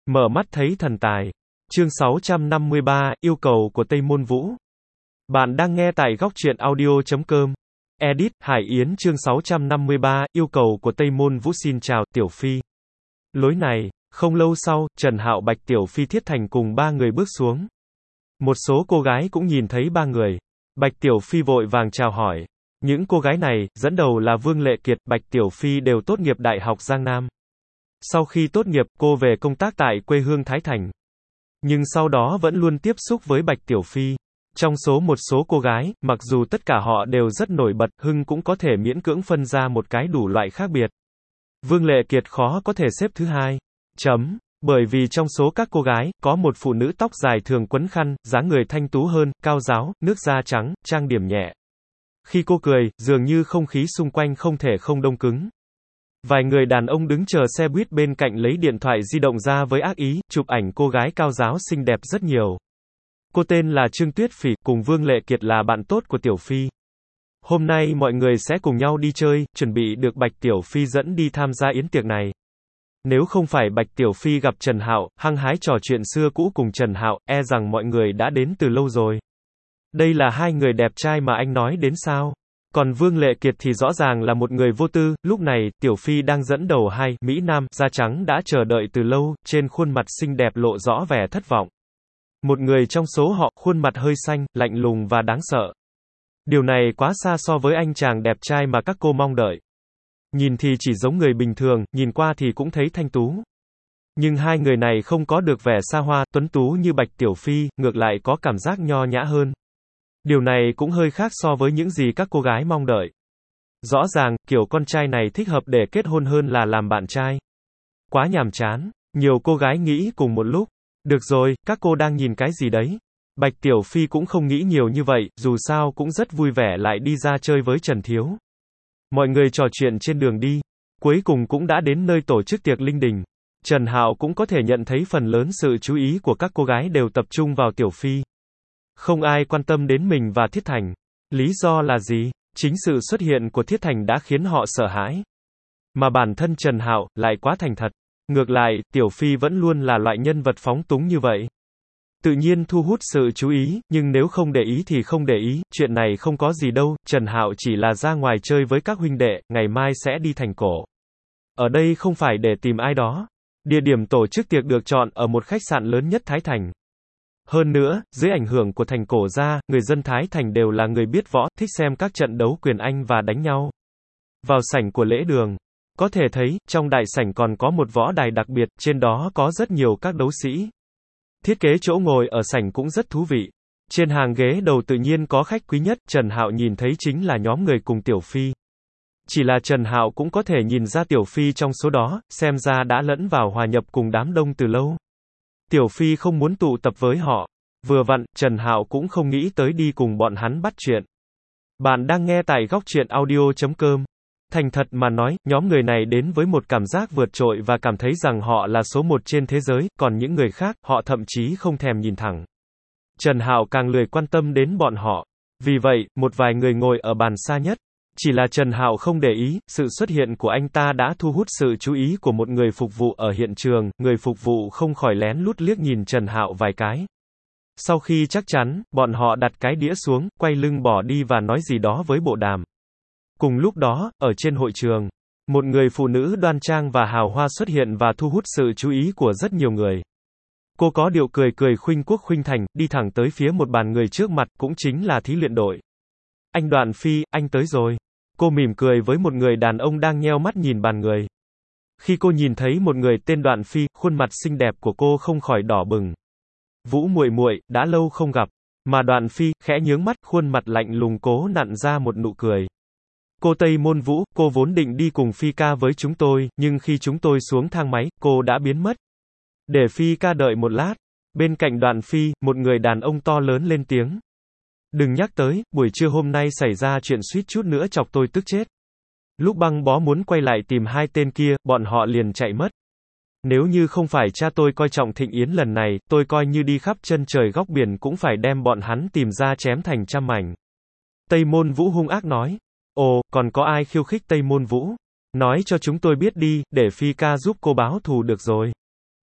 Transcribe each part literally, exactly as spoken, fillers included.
Mở mắt thấy thần tài. Chương sáu trăm năm mươi ba, yêu cầu của Tây Môn Vũ. Bạn đang nghe tại góc truyện audio chấm com. Edit, Hải Yến chương sáu trăm năm mươi ba, yêu cầu của Tây Môn Vũ. Xin chào, Tiểu Phi. Lối này, không lâu sau, Trần Hạo, Bạch Tiểu Phi, Thiết Thành cùng ba người bước xuống. Một số cô gái cũng nhìn thấy ba người. Bạch Tiểu Phi vội vàng chào hỏi. Những cô gái này, dẫn đầu là Vương Lệ Kiệt, Bạch Tiểu Phi đều tốt nghiệp Đại học Giang Nam. Sau khi tốt nghiệp, cô về công tác tại quê hương Thái Thành. Nhưng sau đó vẫn luôn tiếp xúc với Bạch Tiểu Phi. Trong số một số cô gái, mặc dù tất cả họ đều rất nổi bật, Hưng cũng có thể miễn cưỡng phân ra một cái đủ loại khác biệt. Vương Lệ Kiệt khó có thể xếp thứ hai. Chấm. Bởi vì trong số các cô gái, có một phụ nữ tóc dài thường quấn khăn, dáng người thanh tú hơn, cao ráo, nước da trắng, trang điểm nhẹ. Khi cô cười, dường như không khí xung quanh không thể không đông cứng. Vài người đàn ông đứng chờ xe buýt bên cạnh lấy điện thoại di động ra với ác ý, chụp ảnh cô gái cao ráo xinh đẹp rất nhiều. Cô tên là Trương Tuyết Phỉ, cùng Vương Lệ Kiệt là bạn tốt của Tiểu Phi. Hôm nay mọi người sẽ cùng nhau đi chơi, chuẩn bị được Bạch Tiểu Phi dẫn đi tham gia yến tiệc này. Nếu không phải Bạch Tiểu Phi gặp Trần Hạo, hăng hái trò chuyện xưa cũ cùng Trần Hạo, e rằng mọi người đã đến từ lâu rồi. Đây là hai người đẹp trai mà anh nói đến sao? Còn Vương Lệ Kiệt thì rõ ràng là một người vô tư, lúc này, Tiểu Phi đang dẫn đầu hai, Mỹ Nam, da trắng đã chờ đợi từ lâu, trên khuôn mặt xinh đẹp lộ rõ vẻ thất vọng. Một người trong số họ, khuôn mặt hơi xanh, lạnh lùng và đáng sợ. Điều này quá xa so với anh chàng đẹp trai mà các cô mong đợi. Nhìn thì chỉ giống người bình thường, nhìn qua thì cũng thấy thanh tú. Nhưng hai người này không có được vẻ xa hoa, tuấn tú như Bạch Tiểu Phi, ngược lại có cảm giác nho nhã hơn. Điều này cũng hơi khác so với những gì các cô gái mong đợi. Rõ ràng, kiểu con trai này thích hợp để kết hôn hơn là làm bạn trai. Quá nhàm chán. Nhiều cô gái nghĩ cùng một lúc. Được rồi, các cô đang nhìn cái gì đấy? Bạch Tiểu Phi cũng không nghĩ nhiều như vậy, dù sao cũng rất vui vẻ lại đi ra chơi với Trần Thiếu. Mọi người trò chuyện trên đường đi. Cuối cùng cũng đã đến nơi tổ chức tiệc linh đình. Trần Hạo cũng có thể nhận thấy phần lớn sự chú ý của các cô gái đều tập trung vào Tiểu Phi. Không ai quan tâm đến mình và Thiết Thành. Lý do là gì? Chính sự xuất hiện của Thiết Thành đã khiến họ sợ hãi. Mà bản thân Trần Hạo lại quá thành thật. Ngược lại, Tiểu Phi vẫn luôn là loại nhân vật phóng túng như vậy. Tự nhiên thu hút sự chú ý, nhưng nếu không để ý thì không để ý, chuyện này không có gì đâu, Trần Hạo chỉ là ra ngoài chơi với các huynh đệ, ngày mai sẽ đi thành cổ. Ở đây không phải để tìm ai đó. Địa điểm tổ chức tiệc được chọn ở một khách sạn lớn nhất Thái Thành. Hơn nữa, dưới ảnh hưởng của thành cổ gia, người dân Thái Thành đều là người biết võ, thích xem các trận đấu quyền Anh và đánh nhau. Vào sảnh của lễ đường, có thể thấy, trong đại sảnh còn có một võ đài đặc biệt, trên đó có rất nhiều các đấu sĩ. Thiết kế chỗ ngồi ở sảnh cũng rất thú vị. Trên hàng ghế đầu tự nhiên có khách quý nhất, Trần Hạo nhìn thấy chính là nhóm người cùng Tiểu Phi. Chỉ là Trần Hạo cũng có thể nhìn ra Tiểu Phi trong số đó, xem ra đã lẫn vào hòa nhập cùng đám đông từ lâu. Tiểu Phi không muốn tụ tập với họ. Vừa vặn, Trần Hạo cũng không nghĩ tới đi cùng bọn hắn bắt chuyện. Bạn đang nghe tại góc truyện audio chấm com. Thành thật mà nói, nhóm người này đến với một cảm giác vượt trội và cảm thấy rằng họ là số một trên thế giới, còn những người khác, họ thậm chí không thèm nhìn thẳng. Trần Hạo càng lười quan tâm đến bọn họ. Vì vậy, một vài người ngồi ở bàn xa nhất. Chỉ là Trần Hạo không để ý, sự xuất hiện của anh ta đã thu hút sự chú ý của một người phục vụ ở hiện trường, người phục vụ không khỏi lén lút liếc nhìn Trần Hạo vài cái. Sau khi chắc chắn, bọn họ đặt cái đĩa xuống, quay lưng bỏ đi và nói gì đó với bộ đàm. Cùng lúc đó, ở trên hội trường, một người phụ nữ đoan trang và hào hoa xuất hiện và thu hút sự chú ý của rất nhiều người. Cô có điệu cười cười khuynh quốc khuynh thành, đi thẳng tới phía một bàn người trước mặt, cũng chính là thí luyện đội. Anh Đoạn Phi, anh tới rồi. Cô mỉm cười với một người đàn ông đang nheo mắt nhìn bàn người. Khi cô nhìn thấy một người tên Đoạn Phi, khuôn mặt xinh đẹp của cô không khỏi đỏ bừng. Vũ muội muội, đã lâu không gặp. Mà Đoạn Phi, khẽ nhướng mắt, khuôn mặt lạnh lùng cố nặn ra một nụ cười. Cô Tây Môn Vũ, cô vốn định đi cùng Phi ca với chúng tôi, nhưng khi chúng tôi xuống thang máy, cô đã biến mất. Để Phi ca đợi một lát. Bên cạnh Đoạn Phi, một người đàn ông to lớn lên tiếng. Đừng nhắc tới, buổi trưa hôm nay xảy ra chuyện suýt chút nữa chọc tôi tức chết. Lúc băng bó muốn quay lại tìm hai tên kia, bọn họ liền chạy mất. Nếu như không phải cha tôi coi trọng thịnh yến lần này, tôi coi như đi khắp chân trời góc biển cũng phải đem bọn hắn tìm ra chém thành trăm mảnh. Tây Môn Vũ hung ác nói. Ồ, còn có ai khiêu khích Tây Môn Vũ? Nói cho chúng tôi biết đi, để Phi ca giúp cô báo thù được rồi.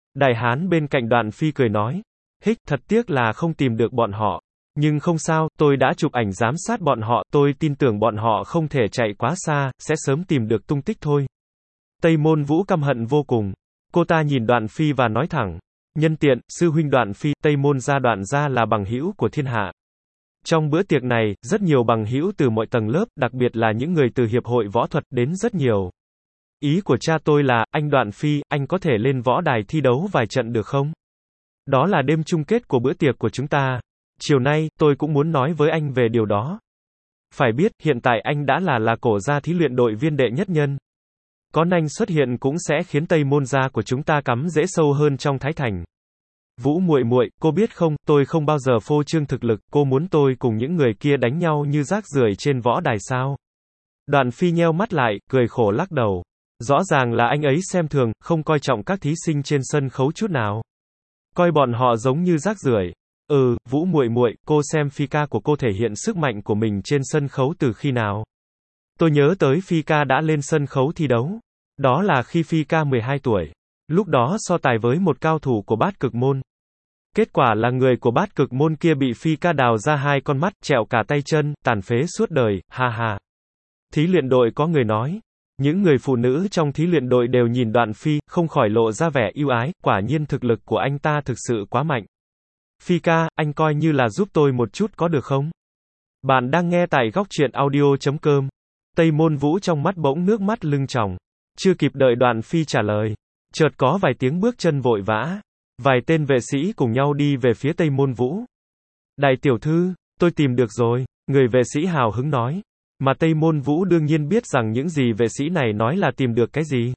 Đại hán bên cạnh Đoạn Phi cười nói. Hích, thật tiếc là không tìm được bọn họ. Nhưng không sao, tôi đã chụp ảnh giám sát bọn họ, tôi tin tưởng bọn họ không thể chạy quá xa, sẽ sớm tìm được tung tích thôi. Tây Môn Vũ căm hận vô cùng. Cô ta nhìn Đoạn Phi và nói thẳng. Nhân tiện, sư huynh Đoạn Phi, Tây Môn gia Đoạn gia là bằng hữu của thiên hạ. Trong bữa tiệc này, rất nhiều bằng hữu từ mọi tầng lớp, đặc biệt là những người từ hiệp hội võ thuật đến rất nhiều. Ý của cha tôi là, anh Đoạn Phi, anh có thể lên võ đài thi đấu vài trận được không? Đó là đêm chung kết của bữa tiệc của chúng ta. Chiều nay, tôi cũng muốn nói với anh về điều đó. Phải biết, hiện tại anh đã là là cổ gia thí luyện đội viên đệ nhất nhân. Có anh xuất hiện cũng sẽ khiến Tây Môn gia của chúng ta cắm rễ sâu hơn trong Thái Thành. Vũ muội muội, cô biết không, tôi không bao giờ phô trương thực lực, cô muốn tôi cùng những người kia đánh nhau như rác rưởi trên võ đài sao? Đoạn Phi nheo mắt lại, cười khổ lắc đầu. Rõ ràng là anh ấy xem thường, không coi trọng các thí sinh trên sân khấu chút nào. Coi bọn họ giống như rác rưởi. Ừ, Vũ muội muội, cô xem Phi ca của cô thể hiện sức mạnh của mình trên sân khấu từ khi nào? Tôi nhớ tới Phi ca đã lên sân khấu thi đấu. Đó là khi Phi ca mười hai tuổi. Lúc đó so tài với một cao thủ của Bát Cực môn. Kết quả là người của Bát Cực môn kia bị Phi ca đào ra hai con mắt, trẹo cả tay chân, tàn phế suốt đời, ha ha. Thí luyện đội có người nói. Những người phụ nữ trong thí luyện đội đều nhìn Đoạn Phi, không khỏi lộ ra vẻ yêu ái, quả nhiên thực lực của anh ta thực sự quá mạnh. Phi ca, anh coi như là giúp tôi một chút có được không? Bạn đang nghe tại góc truyện audio chấm com. Tây Môn Vũ trong mắt bỗng nước mắt lưng tròng. Chưa kịp đợi Đoạn Phi trả lời. Chợt có vài tiếng bước chân vội vã. Vài tên vệ sĩ cùng nhau đi về phía Tây Môn Vũ. Đại tiểu thư, tôi tìm được rồi. Người vệ sĩ hào hứng nói. Mà Tây Môn Vũ đương nhiên biết rằng những gì vệ sĩ này nói là tìm được cái gì.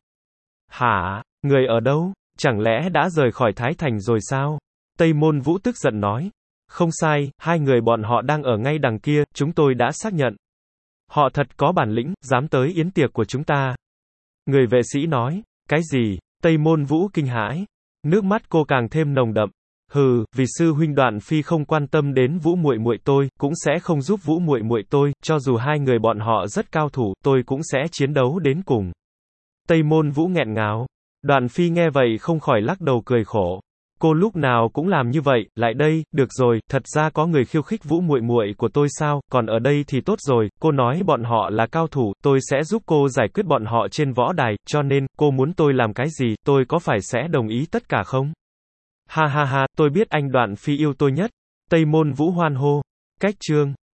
Hả? Người ở đâu? Chẳng lẽ đã rời khỏi Thái Thành rồi sao? Tây Môn Vũ tức giận nói. Không sai, hai người bọn họ đang ở ngay đằng kia, chúng tôi đã xác nhận. Họ thật có bản lĩnh, dám tới yến tiệc của chúng ta. Người vệ sĩ nói. Cái gì? Tây Môn Vũ kinh hãi. Nước mắt cô càng thêm nồng đậm. Hừ, vì sư huynh Đoạn Phi không quan tâm đến Vũ muội muội tôi, cũng sẽ không giúp Vũ muội muội tôi, cho dù hai người bọn họ rất cao thủ, tôi cũng sẽ chiến đấu đến cùng. Tây Môn Vũ nghẹn ngào. Đoạn Phi nghe vậy không khỏi lắc đầu cười khổ. Cô lúc nào cũng làm như vậy, lại đây, được rồi, thật ra có người khiêu khích Vũ muội muội của tôi sao, còn ở đây thì tốt rồi, cô nói bọn họ là cao thủ, tôi sẽ giúp cô giải quyết bọn họ trên võ đài, cho nên, cô muốn tôi làm cái gì, tôi có phải sẽ đồng ý tất cả không? Ha ha ha, tôi biết anh Đoạn Phi yêu tôi nhất. Tây Môn Vũ hoan hô. Cách chương